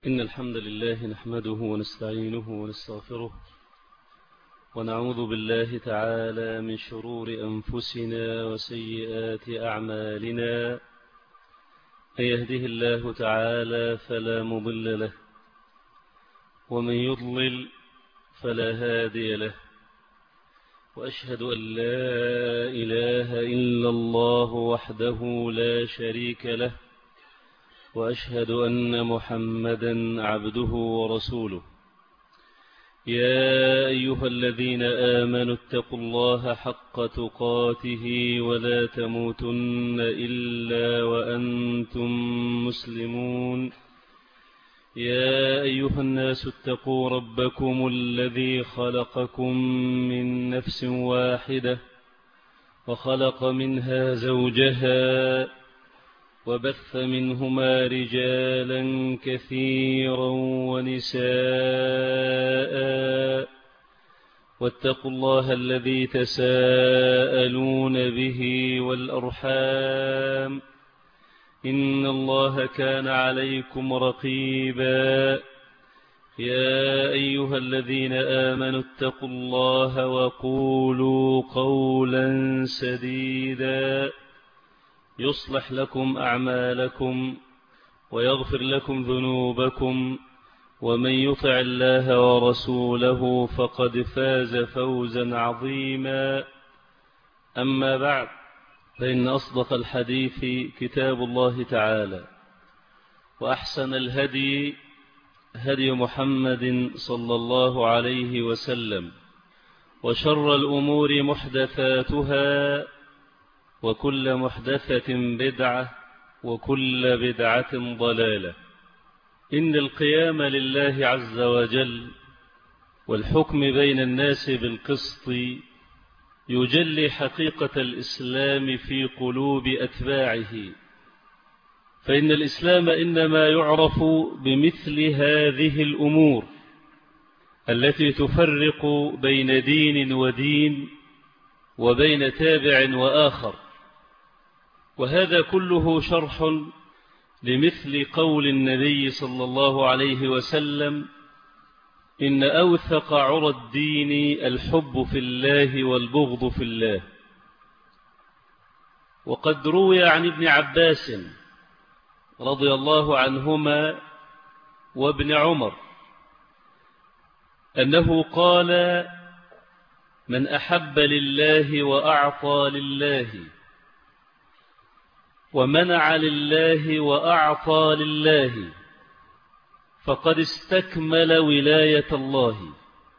إن الحمد لله نحمده ونستعينه ونستغفره ونعوذ بالله تعالى من شرور أنفسنا وسيئات أعمالنا. من يهده الله تعالى فلا مضل له ومن يضلل فلا هادي له، وأشهد أن لا إله إلا الله وحده لا شريك له، وأشهد أن محمدا عبده ورسوله. يا أيها الذين آمنوا اتقوا الله حق تقاته ولا تموتن إلا وأنتم مسلمون. يا أيها الناس اتقوا ربكم الذي خلقكم من نفس واحدة وخلق منها زوجها وبث منهما رجالا كثيرا ونساء، واتقوا الله الذي تساءلون به والأرحام، إن الله كان عليكم رقيبا. يا أيها الذين آمنوا اتقوا الله وقولوا قولا سديدا يصلح لكم أعمالكم ويغفر لكم ذنوبكم، ومن يطع الله ورسوله فقد فاز فوزا عظيما. أما بعد، فإن أصدق الحديث كتاب الله تعالى، وأحسن الهدي هدي محمد صلى الله عليه وسلم، وشر الأمور محدثاتها، وكل محدثة بدعة، وكل بدعة ضلالة. إن القيام لله عز وجل والحكم بين الناس بالقسط يجلي حقيقة الإسلام في قلوب أتباعه، فإن الإسلام إنما يعرف بمثل هذه الأمور التي تفرق بين دين ودين وبين تابع وآخر. وهذا كله شرح لمثل قول النبي صلى الله عليه وسلم: إن أوثق عرى الدين الحب في الله والبغض في الله. وقد روي عن ابن عباس رضي الله عنهما وابن عمر أنه قال: من أحب لله وأعطى لله ومنع لله وأعطى لله فقد استكمل ولاية الله،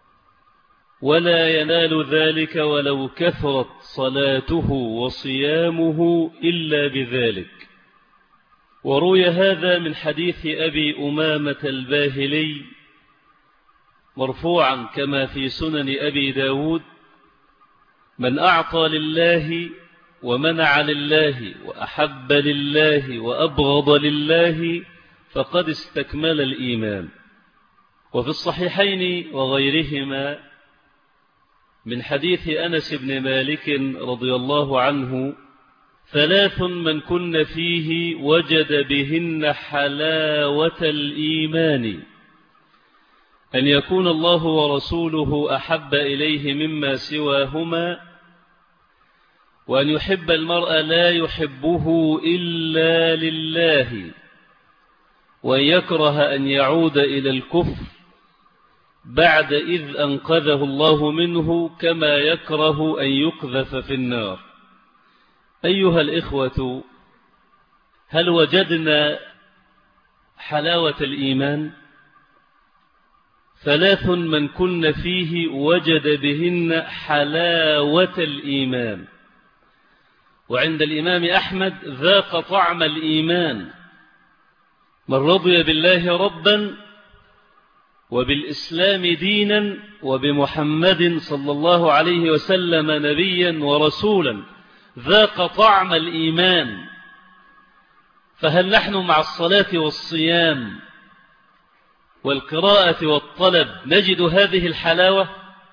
ولا ينال ذلك ولو كثرت صلاته وصيامه إلا بذلك. وروي هذا من حديث أبي أمامة الباهلي مرفوعا كما في سنن أبي داود: من أعطى لله ومنع لله وأحب لله وأبغض لله فقد استكمل الإيمان. وفي الصحيحين وغيرهما من حديث أنس بن مالك رضي الله عنه: ثلاث من كن فيه وجد بهن حلاوة الإيمان: أن يكون الله ورسوله أحب إليه مما سواهما، وأن يحب المرء لا يحبه إلا لله، وأن يكره أن يعود إلى الكفر بعد إذ أنقذه الله منه، كما يكره أن يقذف في النار. أيها الإخوة، هل وجدنا حلاوة الإيمان؟ ثلاث من كن فيه وجد بهن حلاوة الإيمان. وعند الإمام أحمد: ذاق طعم الإيمان من رضي بالله ربا وبالإسلام دينا وبمحمد صلى الله عليه وسلم نبيا ورسولا. ذاق طعم الإيمان. فهل نحن مع الصلاة والصيام والقراءة والطلب نجد هذه الحلاوة؟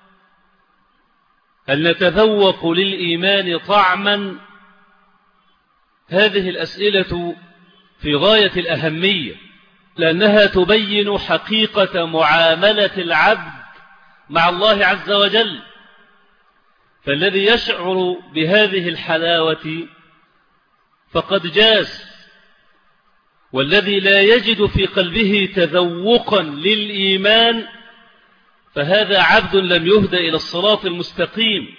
هل نتذوق للإيمان طعما؟ هذه الأسئلة في غاية الأهمية. لأنها تبين حقيقة معاملة العبد مع الله عز وجل. فالذي يشعر بهذه الحلاوة فقد جاز، والذي لا يجد في قلبه تذوقا للإيمان فهذا عبد لم يهدى إلى الصراط المستقيم.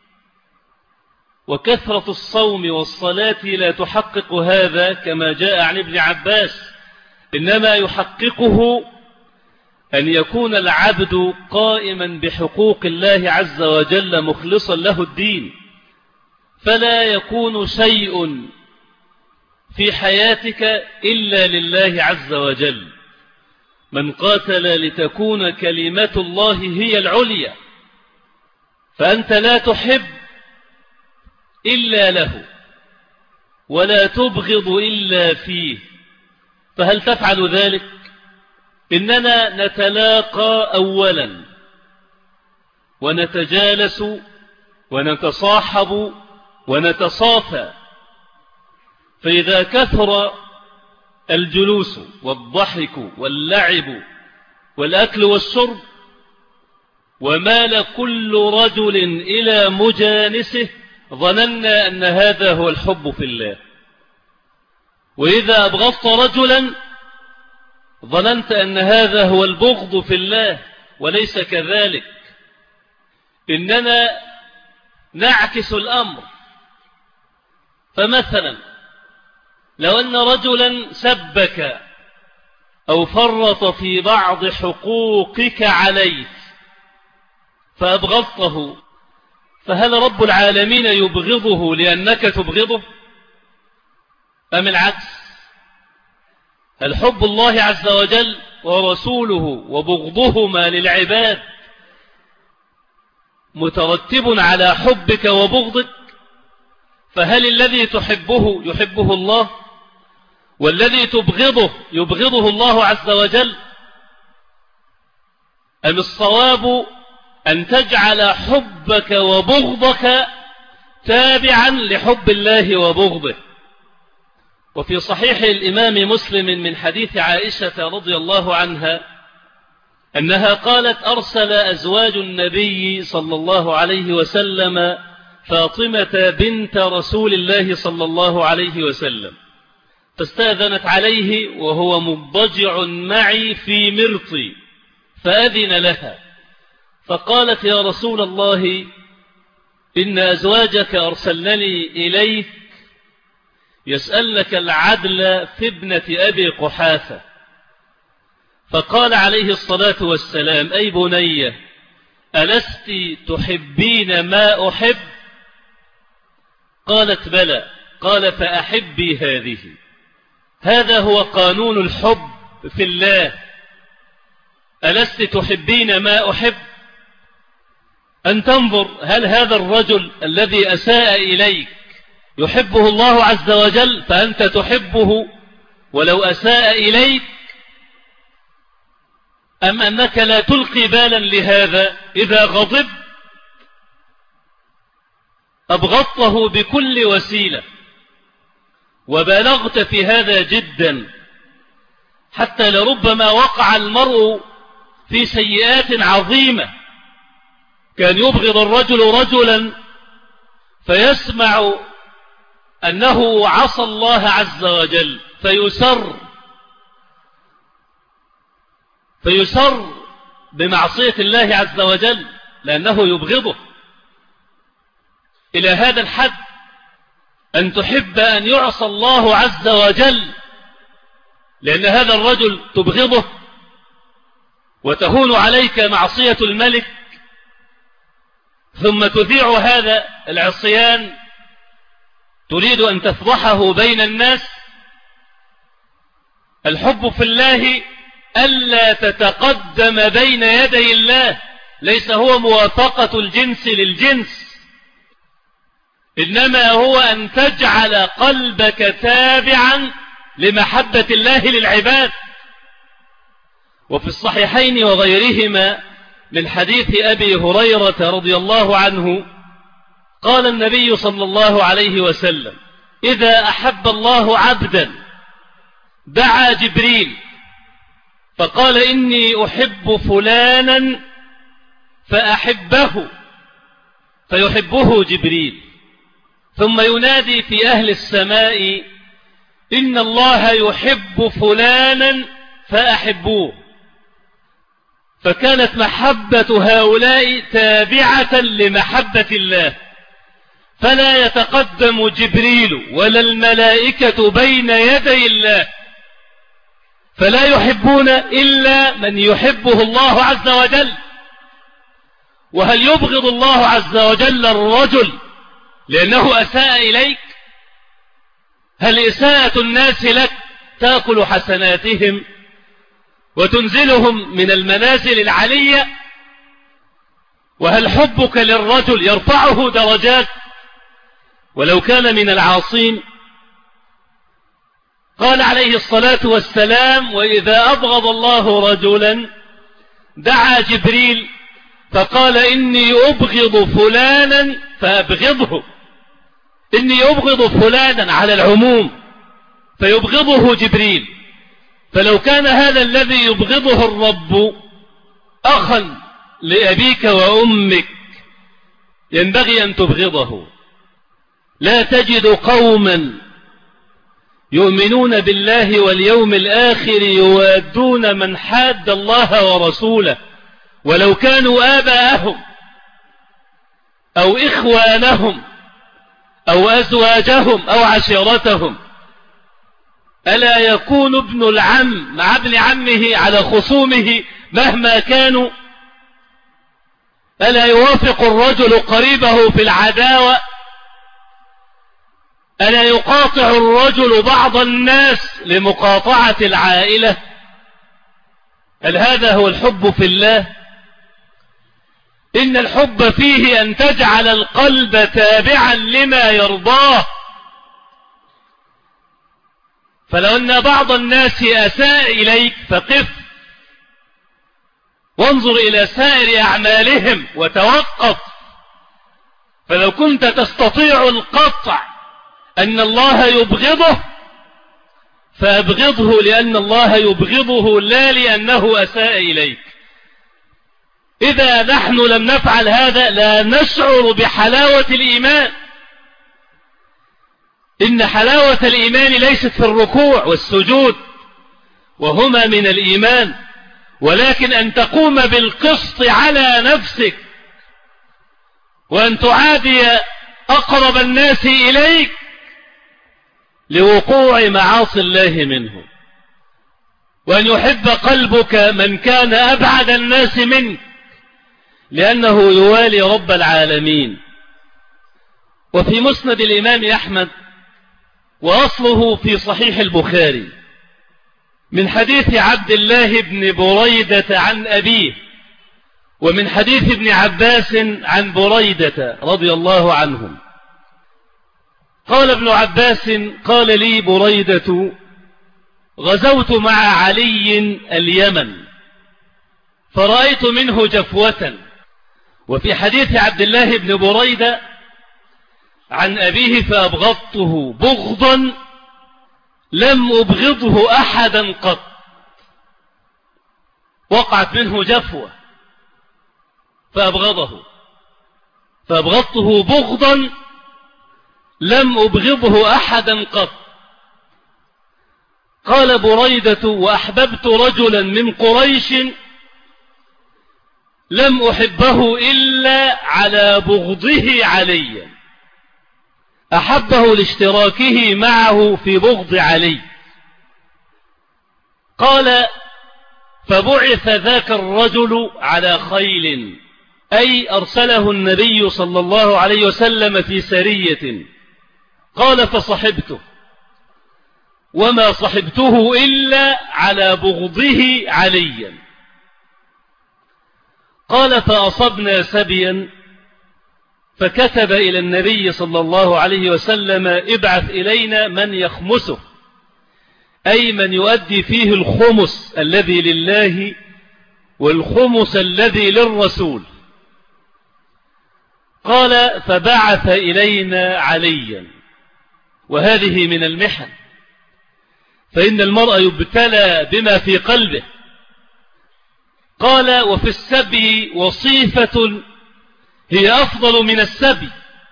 وكثرة الصوم والصلاة لا تحقق هذا كما جاء عن ابن عباس، إنما يحققه أن يكون العبد قائما بحقوق الله عز وجل مخلصا له الدين، فلا يكون شيء في حياتك إلا لله عز وجل. من قاتل لتكون كلمة الله هي العليا، فأنت لا تحب إلا له ولا تبغض إلا فيه، فهل تفعل ذلك؟ إننا نتلاقى أولا ونتجالس ونتصاحب ونتصافى، فإذا كثر الجلوس والضحك واللعب والأكل والشرب ومال كل رجل إلى مجانسه ظننا أن هذا هو الحب في الله، وإذا أبغضت رجلا ظننت أن هذا هو البغض في الله، وليس كذلك. إننا نعكس الأمر. فمثلا لو أن رجلا سبك أو فرط في بعض حقوقك عليه فأبغضته، فهل رب العالمين يبغضه لأنك تبغضه أم العكس؟ هل حب الله عز وجل ورسوله وبغضهما للعباد مترتب على حبك وبغضك؟ فهل الذي تحبه يحبه الله، والذي تبغضه يبغضه الله عز وجل؟ أم الصواب أن تجعل حبك وبغضك تابعا لحب الله وبغضه؟ وفي صحيح الإمام مسلم من حديث عائشة رضي الله عنها أنها قالت: أرسل أزواج النبي صلى الله عليه وسلم فاطمة بنت رسول الله صلى الله عليه وسلم، فاستأذنت عليه وهو مضجع معي في مرطي، فأذن لها، فقالت: يا رسول الله، إن أزواجك أرسلنني إليك يسألك العدل في ابنة أبي قحافة. فقال عليه الصلاة والسلام: أي بني، ألست تحبين ما أحب؟ قالت: بلى. قال: فأحبي هذه. هذا هو قانون الحب في الله. ألست تحبين ما أحب؟ أن تنظر هل هذا الرجل الذي أساء إليك يحبه الله عز وجل فأنت تحبه ولو أساء إليك، أم أنك لا تلقي بالا لهذا؟ إذا غضب أبغضته بكل وسيلة، وبالغت في هذا جدا، حتى لربما وقع المرء في سيئات عظيمة. كان يبغض الرجل رجلا فيسمع أنه عصى الله عز وجل فيسر بمعصية الله عز وجل لأنه يبغضه، إلى هذا الحد أن تحب أن يعصى الله عز وجل لأن هذا الرجل تبغضه، وتهون عليك معصية الملك، ثم تذيع هذا العصيان تريد أن تفضحه بين الناس. الحب في الله ألا تتقدم بين يدي الله، ليس هو موافقة الجنس للجنس، إنما هو أن تجعل قلبك تابعا لمحبة الله للعباد. وفي الصحيحين وغيرهما من حديث أبي هريرة رضي الله عنه قال النبي صلى الله عليه وسلم: إذا أحب الله عبدا دعا جبريل فقال إني أحب فلانا فأحبه، فيحبه جبريل، ثم ينادي في أهل السماء إن الله يحب فلانا فأحبوه، فكانت محبة هؤلاء تابعة لمحبة الله، فلا يتقدم جبريل ولا الملائكة بين يدي الله، فلا يحبون إلا من يحبه الله عز وجل. وهل يبغض الله عز وجل الرجل لأنه أساء إليك؟ هل إساءة الناس لك تأكل حسناتهم وتنزلهم من المنازل العلية؟ وهل حبك للرجل يرفعه درجات ولو كان من العاصين؟ قال عليه الصلاة والسلام وإذا أبغض الله رجلا دعا جبريل فقال إني أبغض فلانا فأبغضه، إني أبغض فلانا على العموم فيبغضه جبريل. فلو كان هذا الذي يبغضه الرب أخا لأبيك وأمك ينبغي أن تبغضه. لا تجد قوما يؤمنون بالله واليوم الآخر يوادون من حاد الله ورسوله ولو كانوا آباءهم أو إخوانهم أو أزواجهم أو عشيرتهم. ألا يكون ابن العم مع ابن عمه على خصومه مهما كانوا؟ ألا يوافق الرجل قريبه في العداوة؟ ألا يقاطع الرجل بعض الناس لمقاطعة العائلة؟ هل هذا هو الحب في الله؟ إن الحب فيه أن تجعل القلب تابعا لما يرضاه. فلو أن بعض الناس أساء إليك فقف وانظر إلى سائر أعمالهم وتوقف. فلو كنت تستطيع القطع أن الله يبغضه فأبغضه لأن الله يبغضه لا لأنه أساء إليك. إذا نحن لم نفعل هذا لا نشعر بحلاوة الإيمان. إن حلاوة الإيمان ليست في الركوع والسجود وهما من الإيمان، ولكن أن تقوم بالقسط على نفسك وأن تعادي أقرب الناس إليك لوقوع معاصي الله منه، وأن يحب قلبك من كان أبعد الناس منك لأنه يوالي رب العالمين. وفي مسند الإمام أحمد وأصله في صحيح البخاري من حديث عبد الله بن بريدة عن أبيه، ومن حديث ابن عباس عن بريدة رضي الله عنهم قال ابن عباس قال لي بريدة غزوت مع علي اليمن فرأيت منه جفوة. وفي حديث عبد الله بن بريدة عن أبيه فأبغضته بغضا لم أبغضه أحدا قط. وقعت منه جفوة فأبغضته بغضا لم أبغضه أحدا قط. قال بريدة وأحببت رجلا من قريش لم أحبه إلا على بغضه عليا، أحبه لاشتراكه معه في بغض علي. قال فبعث ذاك الرجل على خيل، أي أرسله النبي صلى الله عليه وسلم في سرية. قال فصحبته وما صحبته إلا على بغضه عليا. قال فأصبنا سبيا فكتب إلى النبي صلى الله عليه وسلم ابعث إلينا من يخمسه، أي من يؤدي فيه الخمس الذي لله والخمس الذي للرسول. قال فبعث إلينا عليا. وهذه من المحن، فإن المرء يبتلى بما في قلبه، قال وفي السبي وصيفة هي أفضل من السبي.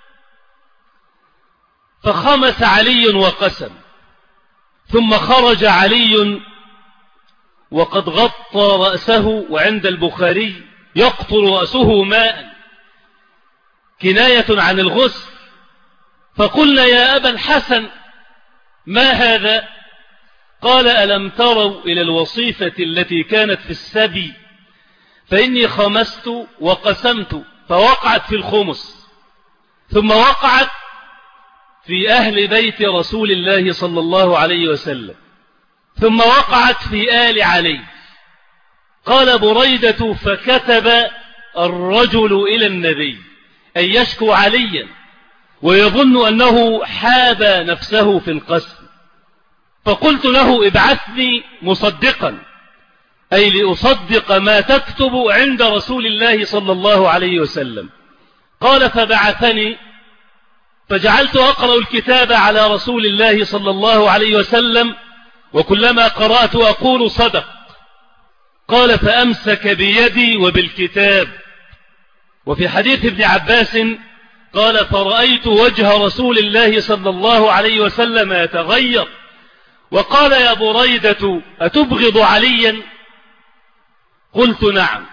فخمس علي وقسم، ثم خرج علي وقد غطى رأسه، وعند البخاري يقطر رأسه ماء كناية عن الغسل. فقلنا يا أبا الحسن ما هذا؟ قال ألم تروا إلى الوصيفة التي كانت في السبي؟ فإني خمست وقسمت، فوقعت في الخمس، ثم وقعت في أهل بيت رسول الله صلى الله عليه وسلم، ثم وقعت في آل علي. قال بريدة فكتب الرجل إلى النبي أن يشكو عليا ويظن أنه حاب نفسه في القسم، فقلت له ابعثني مصدقا، أي لأصدق ما تكتب عند رسول الله صلى الله عليه وسلم. قال فبعثني، فجعلت أقرأ الكتاب على رسول الله صلى الله عليه وسلم، وكلما قرأت أقول صدق. قال فأمسك بيدي وبالكتاب. وفي حديث ابن عباس قال فرأيت وجه رسول الله صلى الله عليه وسلم يتغير، وقال يا بريدة أتبغض عليا؟ قلت نعم.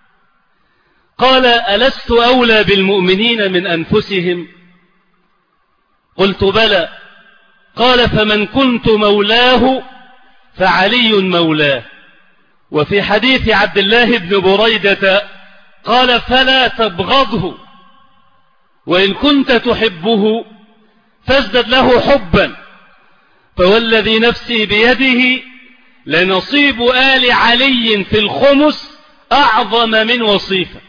قال ألست أولى بالمؤمنين من أنفسهم؟ قلت بلى. قال فمن كنت مولاه فعلي مولاه. وفي حديث عبد الله بن بريدة قال فلا تبغضه، وإن كنت تحبه فازدد له حبا، فوالذي نفسي بيده لنصيب آل علي في الخمس أعظم من وصيفة.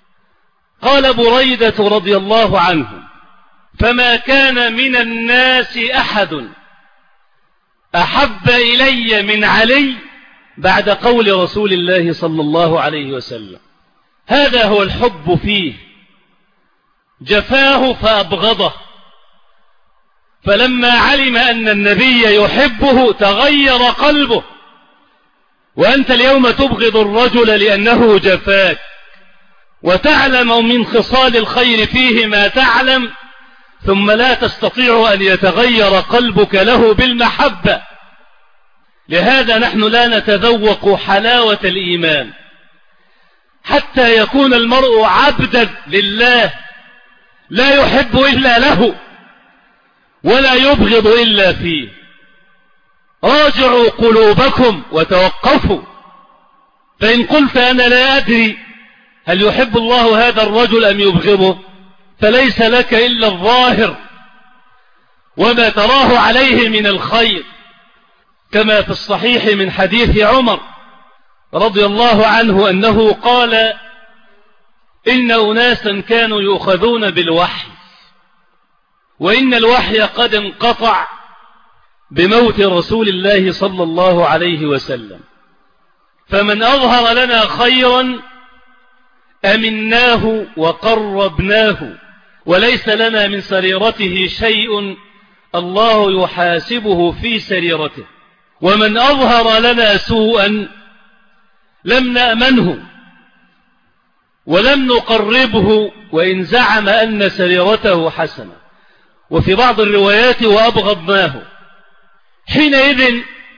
قال بريدة رضي الله عنه فما كان من الناس أحد أحب إلي من علي بعد قول رسول الله صلى الله عليه وسلم. هذا هو الحب فيه، جفاه فأبغضه، فلما علم أن النبي يحبه تغير قلبه. وأنت اليوم تبغض الرجل لأنه جفاك، وتعلم من خصال الخير فيه ما تعلم، ثم لا تستطيع أن يتغير قلبك له بالمحبة. لهذا نحن لا نتذوق حلاوة الإيمان حتى يكون المرء عبدا لله، لا يحب إلا له ولا يبغض إلا فيه. راجعوا قلوبكم وتوقفوا، فإن قلت أنا لا أدري هل يحب الله هذا الرجل أم يبغضه، فليس لك إلا الظاهر وما تراه عليه من الخير، كما في الصحيح من حديث عمر رضي الله عنه أنه قال إن أناسا كانوا يؤخذون بالوحي، وإن الوحي قد انقطع بموت رسول الله صلى الله عليه وسلم، فمن أظهر لنا خيرا أمناه وقربناه، وليس لنا من سريرته شيء الله يحاسبه في سريرته، ومن أظهر لنا سوءا لم نأمنه ولم نقربه وإن زعم أن سريرته حسنة. وفي بعض الروايات وأبغضناه. حينئذ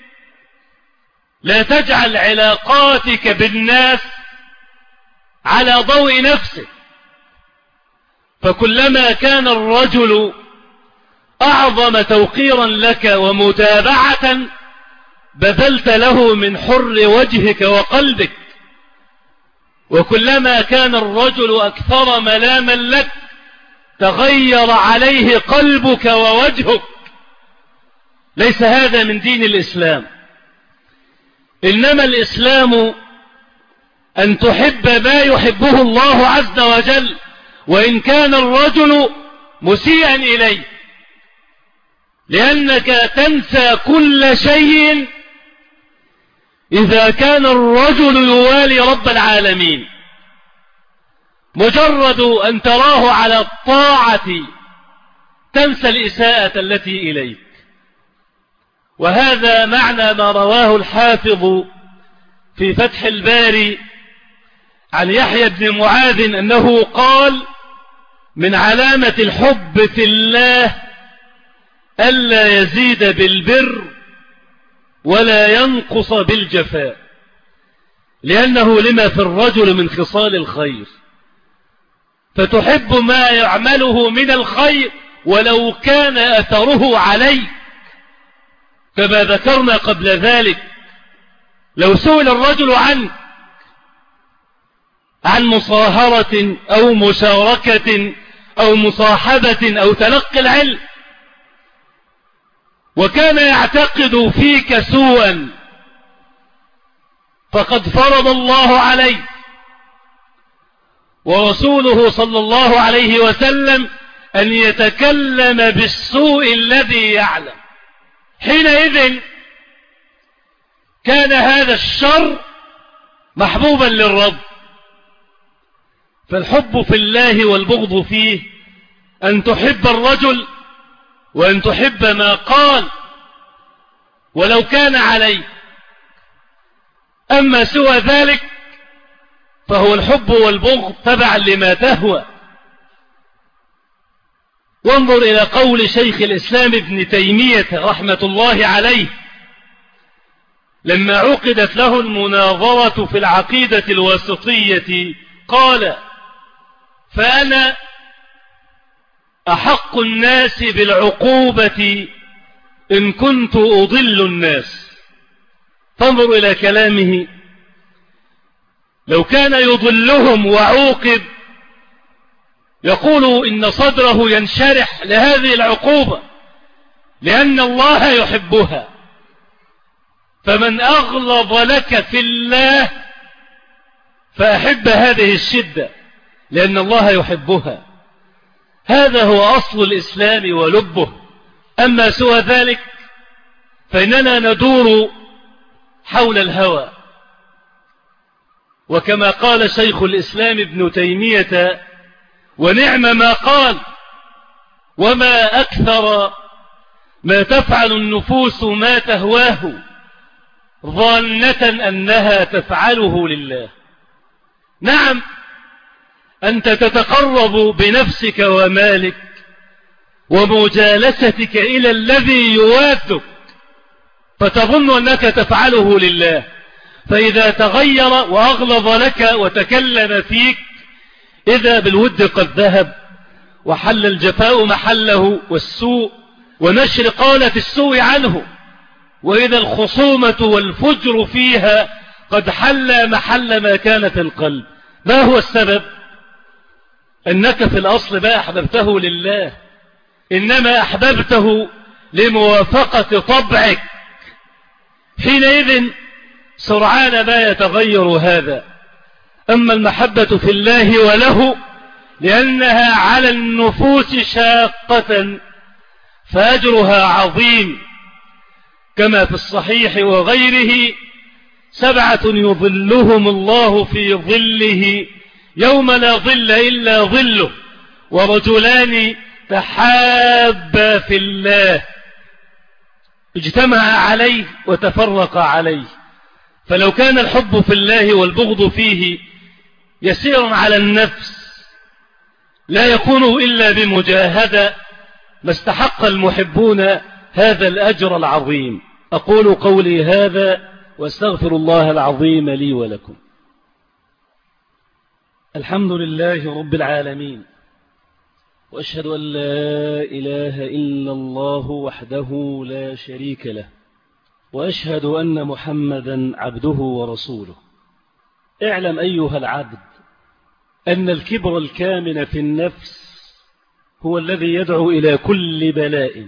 لا تجعل علاقاتك بالناس على ضوء نفسك، فكلما كان الرجل أعظم توقيرا لك ومتابعة بذلت له من حر وجهك وقلبك، وكلما كان الرجل أكثر ملاما لك تغير عليه قلبك ووجهك. ليس هذا من دين الإسلام، إنما الإسلام أن تحب ما يحبه الله عز وجل وإن كان الرجل مسيئا إليه، لأنك تنسى كل شيء إذا كان الرجل يوالي رب العالمين. مجرد أن تراه على الطاعة تنسى الإساءة التي إليك. وهذا معنى ما رواه الحافظ في فتح الباري عن يحيى بن معاذ أنه قال: من علامة الحب في الله ألا يزيد بالبر ولا ينقص بالجفاء، لأنه لما في الرجل من خصال الخير، فتحب ما يعمله من الخير ولو كان أثره عليك، كما ذكرنا قبل ذلك. لو سئل الرجل عن مصاهرة أو مشاركة أو مصاحبة أو تلقي العلم، وكان يعتقد فيك سوءا، فقد فرض الله عليه ورسوله صلى الله عليه وسلم أن يتكلم بالسوء الذي يعلم. حينئذ كان هذا الشر محبوبا للرب. فالحب في الله والبغض فيه أن تحب الرجل وأن تحب ما قال ولو كان عليه. أما سوى ذلك فهو الحب والبغض تبعا لما تهوى. وانظر إلى قول شيخ الإسلام ابن تيمية رحمة الله عليه لما عقدت له المناظرة في العقيدة الواسطية، قال: فأنا أحق الناس بالعقوبة إن كنت أضل الناس. فانظر إلى كلامه، لو كان يضلهم وعوقب يقول إن صدره ينشرح لهذه العقوبة لأن الله يحبها. فمن أغلظ لك في الله فأحب هذه الشدة لأن الله يحبها. هذا هو أصل الإسلام ولبه. أما سوى ذلك فإننا ندور حول الهوى. وكما قال شيخ الإسلام ابن تيمية: ونعم ما قال: وما أكثر ما تفعل النفوس ما تهواه ظانة أنها تفعله لله. نعم، أنت تتقرب بنفسك ومالك ومجالستك إلى الذي يوافق فتظن أنك تفعله لله، فإذا تغير وأغلظ لك وتكلم فيك إذا بالود قد ذهب وحل الجفاء محله والسوء ونشر قالة السوء عنه، وإذا الخصومة والفجر فيها قد حل محل ما كان في القلب. ما هو السبب؟ أنك في الأصل ما أحببته لله، إنما أحببته لموافقة طبعك. حينئذ سرعان ما يتغير هذا. أما المحبة في الله وله لأنها على النفوس شاقة فأجرها عظيم، كما في الصحيح وغيره: 7 يظلهم الله في ظله يوم لا ظل إلا ظله، ورجلان تحابا في الله اجتمعا عليه وتفرقا عليه. فلو كان الحب في الله والبغض فيه يسيرا على النفس لا يكون إلا بمجاهدة ما استحق المحبون هذا الأجر العظيم. أقول قولي هذا واستغفر الله العظيم لي ولكم. الحمد لله رب العالمين، وأشهد أن لا إله إلا الله وحده لا شريك له، وأشهد أن محمدا عبده ورسوله. اعلم أيها العبد أن الكبر الكامن في النفس هو الذي يدعو إلى كل بلاء،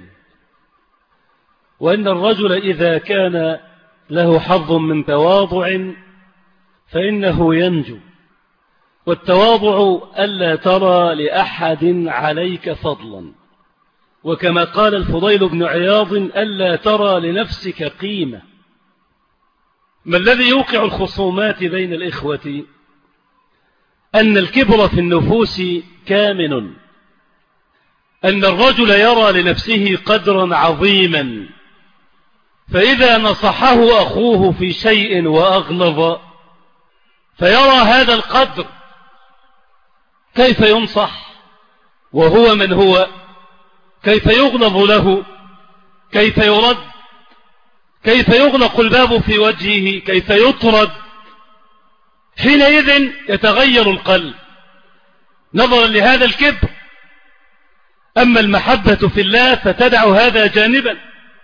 وأن الرجل إذا كان له حظ من تواضع فإنه ينجو. والتواضع ألا ترى لأحد عليك فضلا، وكما قال الفضيل بن عياض: ألا ترى لنفسك قيمة. ما الذي يوقع الخصومات بين الإخوة؟ أن الكبر في النفوس كامن، أن الرجل يرى لنفسه قدرا عظيما، فإذا نصحه أخوه في شيء وأغلظ فيرى هذا القدر، كيف ينصح وهو من هو؟ كيف يغلظ له؟ كيف يرد؟ كيف يغلق الباب في وجهه؟ كيف يطرد؟ حينئذ يتغير القلب نظرا لهذا الكبر. أما المحبة في الله فتدع هذا جانبا.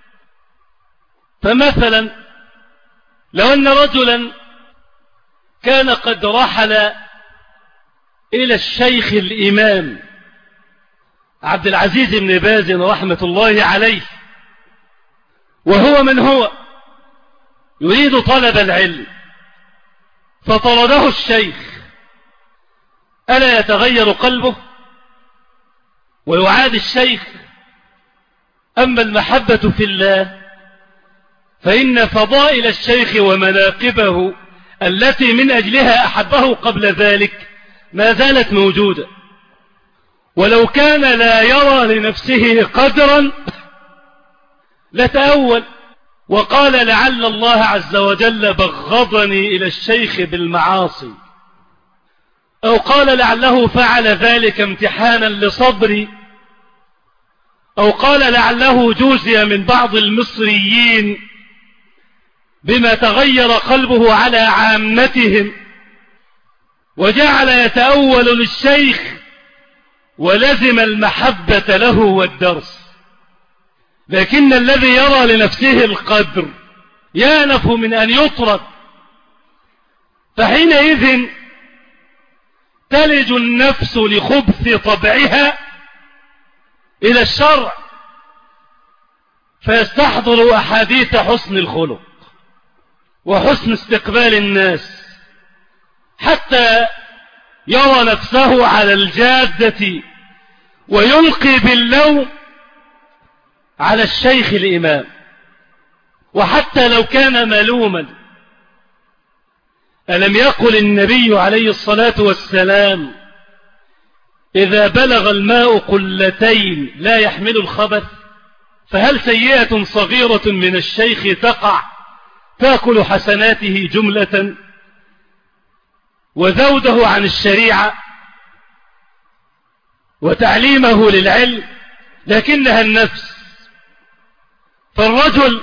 فمثلا لو أن رجلا كان قد رحل إلى الشيخ الإمام عبد العزيز بن باز رحمة الله عليه، وهو من هو يريد طلب العلم، فطرده الشيخ، ألا يتغير قلبه ويعاد الشيخ؟ أما المحبة في الله فإن فضائل الشيخ ومناقبه التي من أجلها أحبه قبل ذلك ما زالت موجودة، ولو كان لا يرى لنفسه قدرا لتأول وقال لعل الله عز وجل بغضني إلى الشيخ بالمعاصي، أو قال لعله فعل ذلك امتحانا لصبري، أو قال لعله جوزي من بعض المصريين بما تغير قلبه على عامتهم، وجعل يتأول للشيخ ولزم المحبة له والدرس. لكن الذي يرى لنفسه القدر يأنف من أن يطرد، فحينئذ تلج النفس لخبث طبعها إلى الشرع، فيستحضر أحاديث حسن الخلق وحسن استقبال الناس، حتى يرى نفسه على الجادة ويلقي باللوم على الشيخ الإمام، وحتى لو كان ملوما. ألم يقل النبي عليه الصلاة والسلام إذا بلغ الماء قلتين لا يحمل الخبث؟ فهل سيئة صغيرة من الشيخ تقع تأكل حسناته جملة وذوده عن الشريعة وتعليمه للعلم؟ لكنها النفس. فالرجل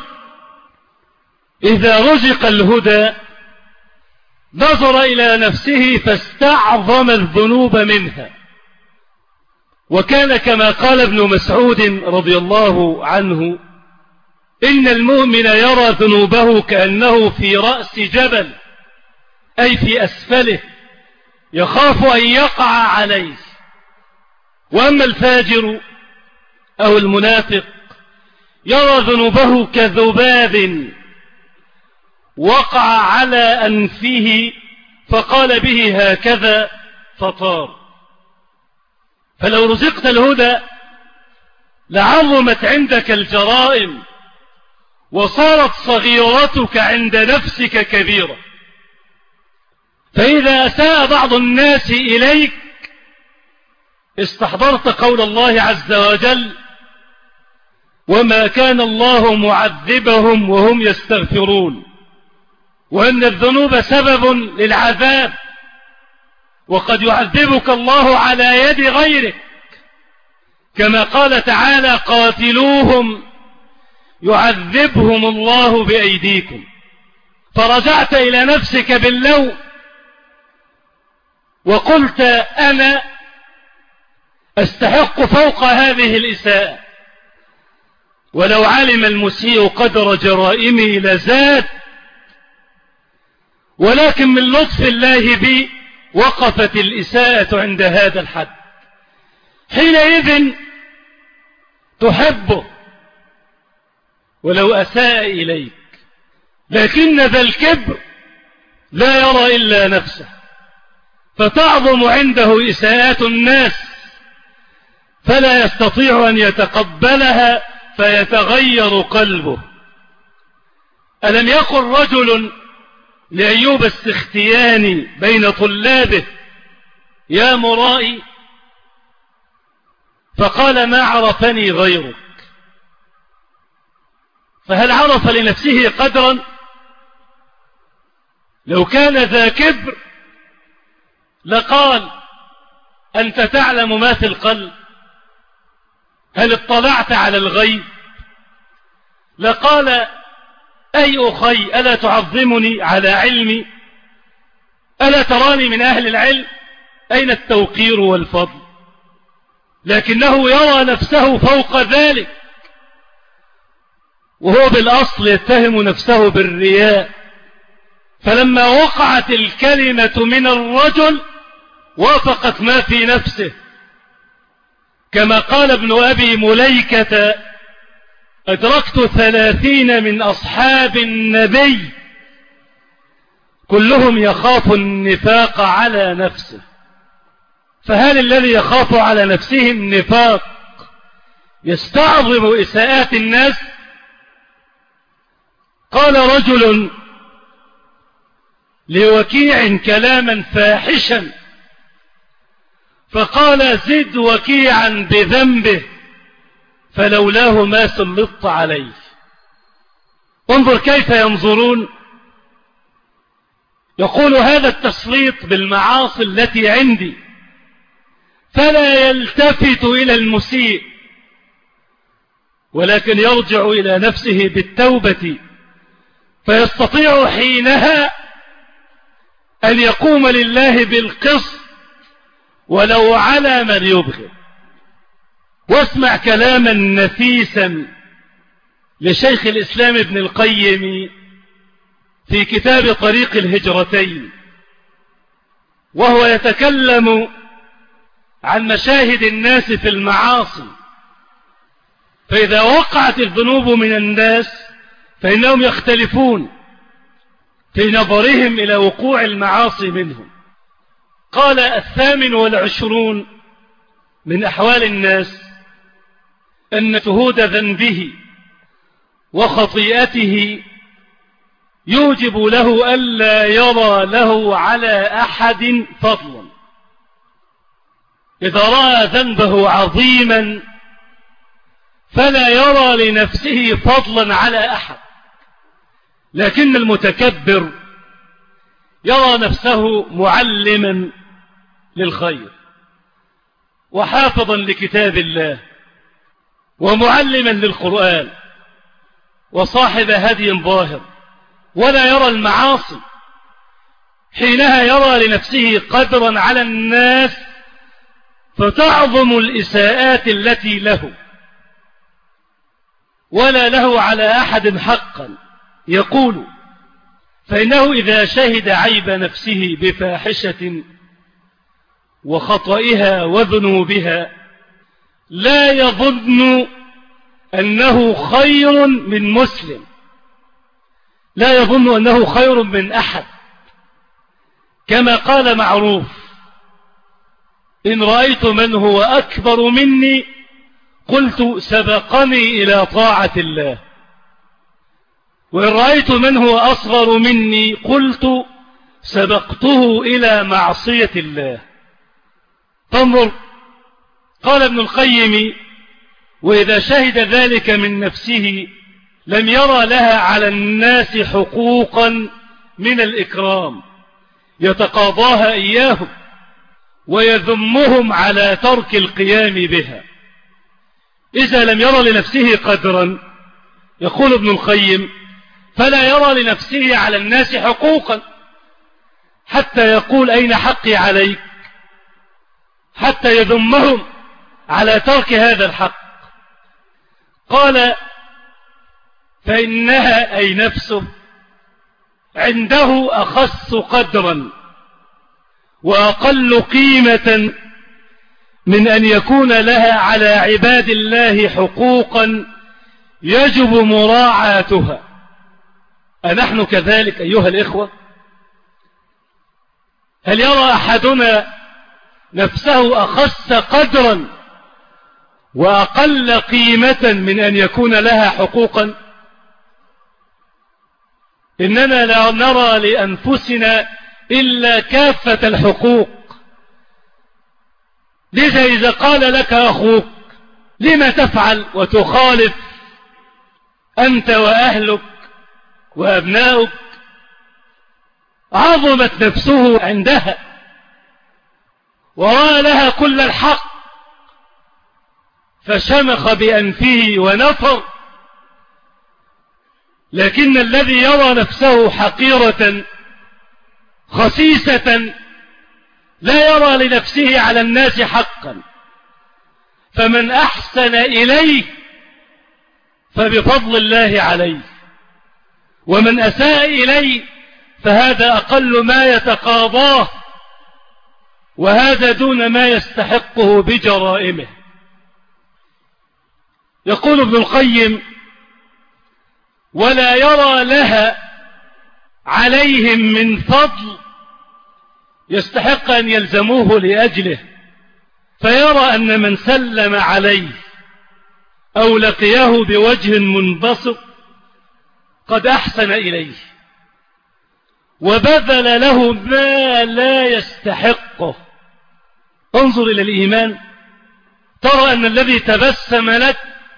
إذا رزق الهدى نظر إلى نفسه فاستعظم الذنوب منها، وكان كما قال ابن مسعود رضي الله عنه إن المؤمن يرى ذنوبه كأنه في رأس جبل، أي في أسفله، يخاف أن يقع عليه. وأما الفاجر أو المنافق يرى ذنوبه كذباب وقع على أنفه فقال به هكذا فطار. فلو رزقت الهدى لعظمت عندك الجرائم وصارت صغيرتك عند نفسك كبيرة. فإذا أساء بعض الناس إليك استحضرت قول الله عز وجل وما كان الله معذبهم وهم يستغفرون، وأن الذنوب سبب للعذاب، وقد يعذبك الله على يد غيرك، كما قال تعالى قاتلوهم يعذبهم الله بأيديكم. فرجعت إلى نفسك باللوم وقلت أنا أستحق فوق هذه الإساءة، ولو علم المسيء قدر جرائمه لزاد، ولكن من لطف الله بي وقفت الإساءة عند هذا الحد. حينئذ تحبه ولو أساء إليك، لكن ذا الكبر لا يرى إلا نفسه، فتعظم عنده إساءات الناس فلا يستطيع أن يتقبلها فيتغير قلبه. ألم يقل رجل لأيوب السختياني بين طلابه يا مرائي؟ فقال ما عرفني غيرك. فهل عرف لنفسه قدرا؟ لو كان ذا كبر لقال أنت تعلم ما في القلب؟ هل اطلعت على الغيب؟ لقال أي أخي ألا تعظمني على علمي؟ ألا تراني من أهل العلم؟ أين التوقير والفضل؟ لكنه يرى نفسه فوق ذلك، وهو بالأصل يتهم نفسه بالرياء. فلما وقعت الكلمة من الرجل وافقت ما في نفسه، كما قال ابن أبي مليكة: أدركت 30 من أصحاب النبي كلهم يخاف النفاق على نفسه، فهل الذي يخاف على نفسه النفاق يستعظم إساءات الناس؟ قال رجل لوكيع كلاما فاحشا، فقال: زد وكيعا بذنبه فلولاه ما سلطت عليه. انظر كيف ينظرون. يقول هذا التسليط بالمعاصي التي عندي، فلا يلتفت إلى المسيء، ولكن يرجع إلى نفسه بالتوبة، فيستطيع حينها أن يقوم لله بالقسط ولو على من يبغض. واسمع كلاما نفيسا لشيخ الإسلام ابن القيم في كتاب طريق الهجرتين، وهو يتكلم عن مشاهد الناس في المعاصي. فإذا وقعت الذنوب من الناس فإنهم يختلفون في نظرهم إلى وقوع المعاصي منهم. قال: 28 من أحوال الناس أن شهود ذنبه وخطيئته يوجب له ألا يرى له على أحد فضلا. إذا رأى ذنبه عظيما فلا يرى لنفسه فضلا على أحد، لكن المتكبر يرى نفسه معلما للخير وحافظا لكتاب الله ومعلما للقرآن وصاحب هدي ظاهر، ولا يرى المعاصي. حينها يرى لنفسه قدرا على الناس فتعظم الإساءات التي له، ولا له على أحد حقا. يقول: فإنه إذا شهد عيب نفسه بفاحشة وخطئها وذنوبها لا يظن أنه خير من مسلم، لا يظن أنه خير من أحد، كما قال معروف: إن رأيت من هو أكبر مني قلت سبقني إلى طاعة الله، وإن رأيت من هو أصغر مني قلت سبقته إلى معصية الله. فانظر، قال ابن القيم: وإذا شهد ذلك من نفسه لم يرى لها على الناس حقوقا من الإكرام يتقاضاها إياهم ويذمهم على ترك القيام بها. إذا لم يرى لنفسه قدرا، يقول ابن القيم، فلا يرى لنفسه على الناس حقوقا، حتى يقول: أين حقي عليك؟ حتى يذمهم على ترك هذا الحق. قال: فإنها أي نفسه عنده أخص قدرا وأقل قيمة من أن يكون لها على عباد الله حقوقا يجب مراعاتها. أنحن كذلك أيها الإخوة؟ هل يرى أحدنا نفسه أخص قدرا وأقل قيمة من أن يكون لها حقوقا؟ إننا لا نرى لأنفسنا إلا كافة الحقوق. لذا إذا قال لك أخوك: لما تفعل وتخالف أنت وأهلك وأبناؤك، عظمت نفسه عندها ورأى لها كل الحق فشمخ بأنفه ونفر. لكن الذي يرى نفسه حقيرة خسيسة لا يرى لنفسه على الناس حقا، فمن أحسن إليه فبفضل الله عليه، ومن أساء إليه فهذا أقل ما يتقاضاه، وهذا دون ما يستحقه بجرائمه. يقول ابن القيم: ولا يرى لها عليهم من فضل يستحق أن يلزموه لأجله، فيرى أن من سلم عليه أو لقياه بوجه منبسط قد أحسن إليه وبذل له ما لا يستحقه. انظر إلى الإيمان، ترى أن الذي تبسم لك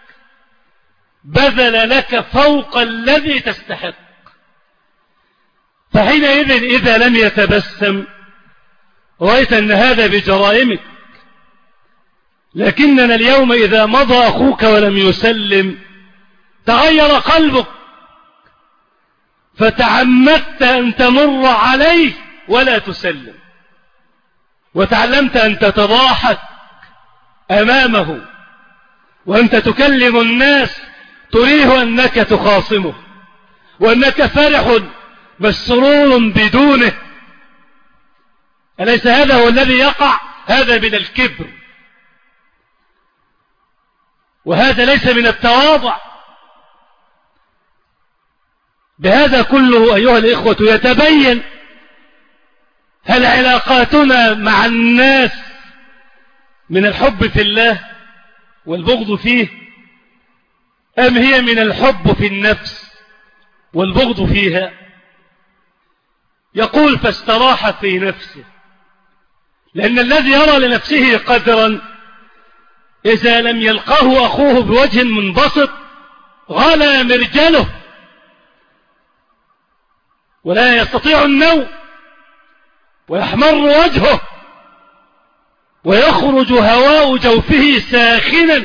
بذل لك فوق الذي تستحق، فحينئذ إذا لم يتبسم رأيت أن هذا بجرائمك. لكننا اليوم إذا مضى أخوك ولم يسلم تغير قلبك، فتعمدت أن تمر عليه ولا تسلم، وتعلمت أن تتضاحك أمامه وأنت تكلم الناس تريه أنك تخاصمه وأنك فرح مسرور بدونه. أليس هذا هو الذي يقع؟ هذا من الكبر، وهذا ليس من التواضع. بهذا كله أيها الإخوة يتبين هل علاقاتنا مع الناس من الحب في الله والبغض فيه، أم هي من الحب في النفس والبغض فيها؟ يقول: فاستراح في نفسه، لأن الذي يرى لنفسه قدرا إذا لم يلقاه أخوه بوجه منبسط غلى مرجله ولا يستطيع النوم ويحمر وجهه ويخرج هواء جوفه ساخنا،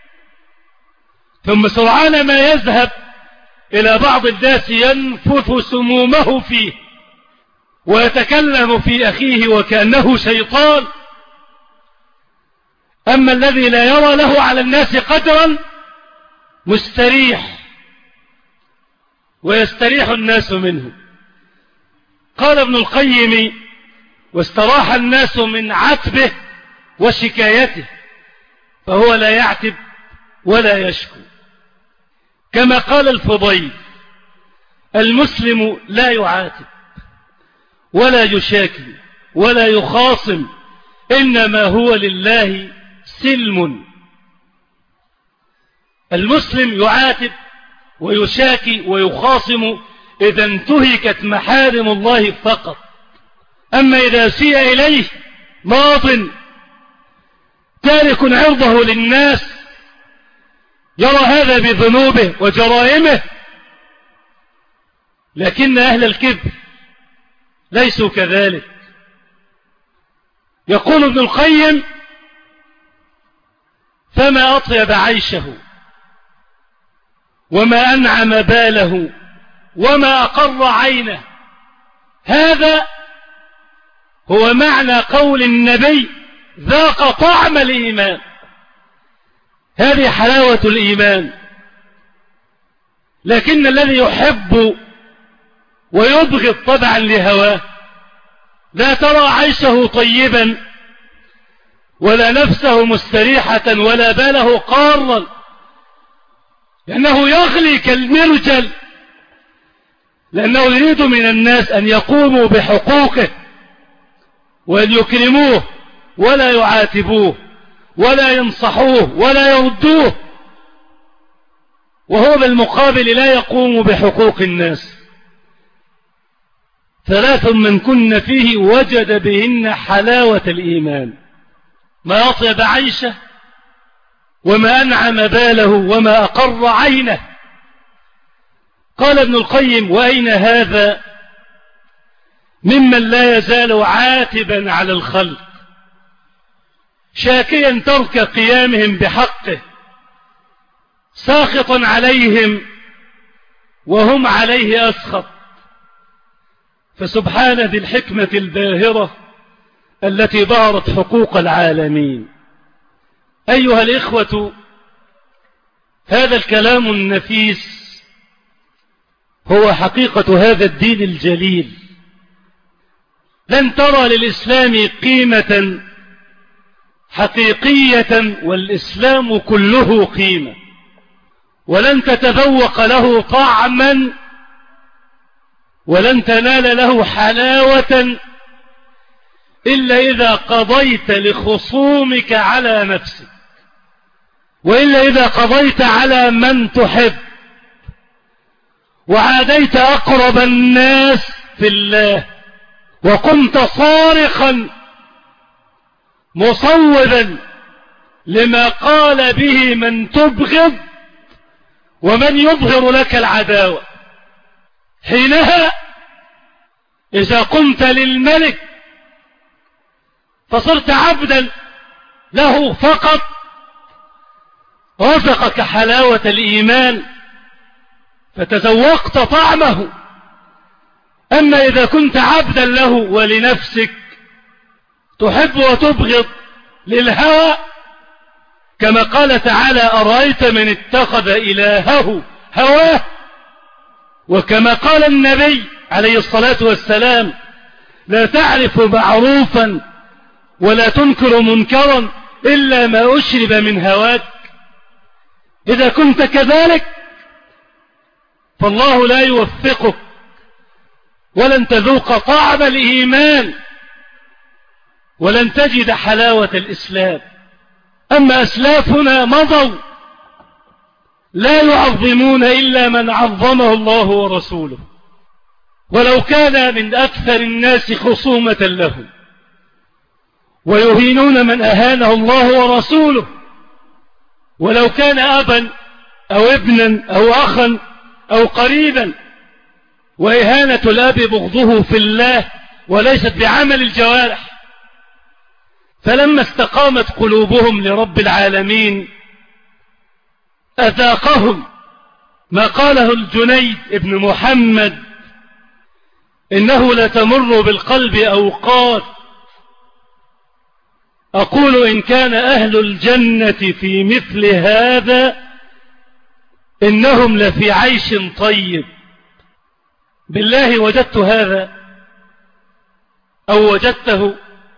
ثم سرعان ما يذهب إلى بعض الناس ينفث سمومه فيه ويتكلم في أخيه وكأنه شيطان. أما الذي لا يرى له على الناس قدرا مستريح ويستريح الناس منه. قال ابن القيم: واستراح الناس من عتبه وشكايته، فهو لا يعتب ولا يشكو. كما قال الفضيل: المسلم لا يعاتب ولا يشاكي ولا يخاصم، إنما هو لله سلم. المسلم يعاتب ويشاكي ويخاصم إذا انتهكت محارم الله فقط، أما إذا سيء إليه ماض تارك عرضه للناس يرى هذا بذنوبه وجرائمه. لكن أهل الكبر ليسوا كذلك. يقول ابن القيم: فما أطيب عيشه وما أنعم باله وما أقر عينه. هذا هو معنى قول النبي: ذاق طعم الإيمان. هذه حلاوة الإيمان. لكن الذي يحب ويبغض طبعا لهواه لا ترى عيشه طيبا ولا نفسه مستريحة ولا باله قارا، لأنه يغلي كالمرجل، لأنه يريد من الناس أن يقوموا بحقوقه وأن يكرموه ولا يعاتبوه ولا ينصحوه ولا يردوه، وهو بالمقابل لا يقوم بحقوق الناس. ثلاث من كن فيه وجد بهن حلاوة الإيمان: ما أطيب عيشه وما أنعم باله وما أقر عينه. قال ابن القيم: وأين هذا ممن لا يزال عاتبا على الخلق شاكيا ترك قيامهم بحقه، ساخطا عليهم وهم عليه أسخط. فسبحان ذي الحكمة الباهرة التي ظهرت حقوق العالمين. أيها الإخوة، هذا الكلام النفيس هو حقيقة هذا الدين الجليل. لن ترى للإسلام قيمة حقيقية والإسلام كله قيمة، ولن تتذوق له طعما ولن تنال له حلاوة إلا إذا قضيت لخصومك على نفسك، وإلا إذا قضيت على من تحب، وعاديت أقرب الناس في الله، وكنت صارخا مصوبا لما قال به من تبغض ومن يظهر لك العداوة. حينها إذا قمت للملك فصرت عبدا له فقط، رزقك حلاوة الإيمان فتذوقت طعمه. أما إذا كنت عبدا له ولنفسك تحب وتبغض للهوى، كما قال تعالى: أرأيت من اتخذ إلهه هواه، وكما قال النبي عليه الصلاة والسلام: لا تعرف معروفا ولا تنكر منكرا إلا ما أشرب من هواك. إذا كنت كذلك فالله لا يوفقك ولن تذوق طعم الإيمان ولن تجد حلاوة الإسلام. أما أسلافنا مضوا لا يعظمون إلا من عظمه الله ورسوله، ولو كان من أكثر الناس خصومة لهم، ويهينون من أهانه الله ورسوله، ولو كان أبا أو ابنا أو أخا أو قريبا. وإهانة الأب بغضه في الله وليست بعمل الجوارح. فلما استقامت قلوبهم لرب العالمين أذاقهم ما قاله الجنيد ابن محمد: إنه لتمر بالقلب أوقات أقول إن كان أهل الجنة في مثل هذا إنهم لفي عيش طيب. بالله وجدت هذا أو وجدته؟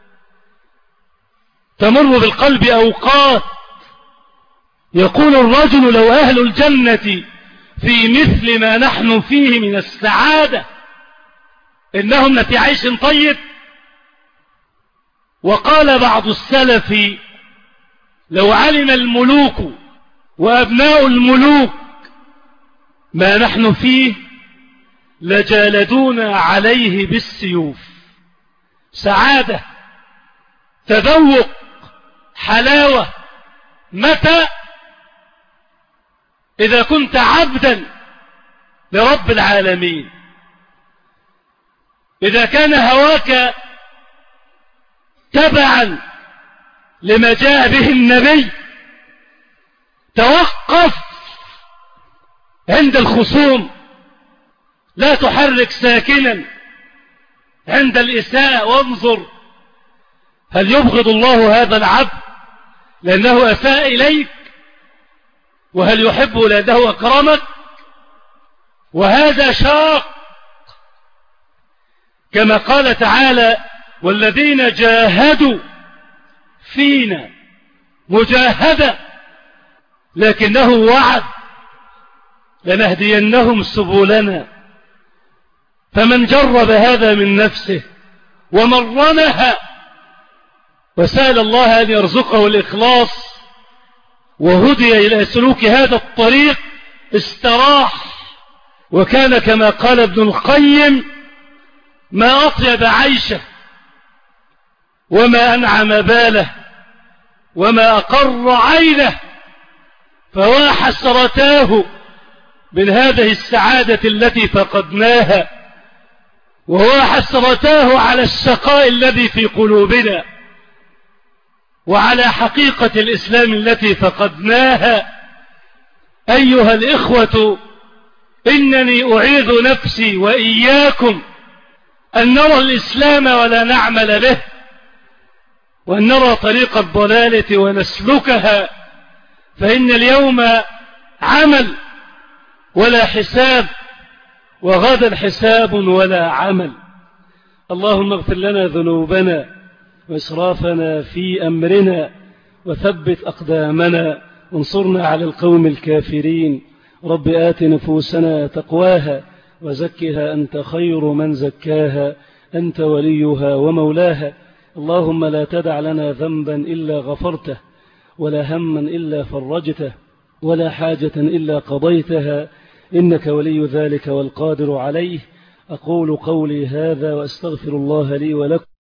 تمر بالقلب أوقات يقول الرجل: لو أهل الجنة في مثل ما نحن فيه من السعادة إنهم لفي عيش طيب. وقال بعض السلف: لو علم الملوك وأبناء الملوك ما نحن فيه لجالدونا عليه بالسيوف. سعادة، تذوق، حلاوة. متى؟ إذا كنت عبدا لرب العالمين. إذا كان هواك تبعا لما جاء به النبي توقف عند الخصوم، لا تحرك ساكنا عند الإساءة، وانظر هل يبغض الله هذا العبد لأنه أساء إليك، وهل يحبه لأنه أكرمك. وهذا شاق، كما قال تعالى: والذين جاهدوا فينا مجاهدة لكنه وعد لنهدينهم سبلنا. فمن جرب هذا من نفسه ومرنها وسأل الله أن يرزقه الإخلاص وهدي إلى سلوك هذا الطريق استراح. وكان كما قال ابن القيم: ما أطيب عيشه وما أنعم باله وما أقر عينه، فوا حسرتاه من هذه السعادة التي فقدناها، وهو حسرتاه على الشقاء الذي في قلوبنا. وعلى حقيقة الإسلام التي فقدناها. أيها الإخوة، إنني أعيذ نفسي وإياكم أن نرى الإسلام ولا نعمل به، وأن نرى طريق الضلالة ونسلكها، فإن اليوم عمل ولا حساب، وغدا حساب ولا عمل. اللهم اغفر لنا ذنوبنا وإسرافنا في أمرنا، وثبت أقدامنا، وانصرنا على القوم الكافرين. رب آت نفوسنا تقواها وزكها أنت خير من زكاها، أنت وليها ومولاها. اللهم لا تدع لنا ذنبا إلا غفرته، ولا هما إلا فرجته، ولا حاجة إلا قضيتها، إنك ولي ذلك والقادر عليه. أقول قولي هذا وأستغفر الله لي ولكم.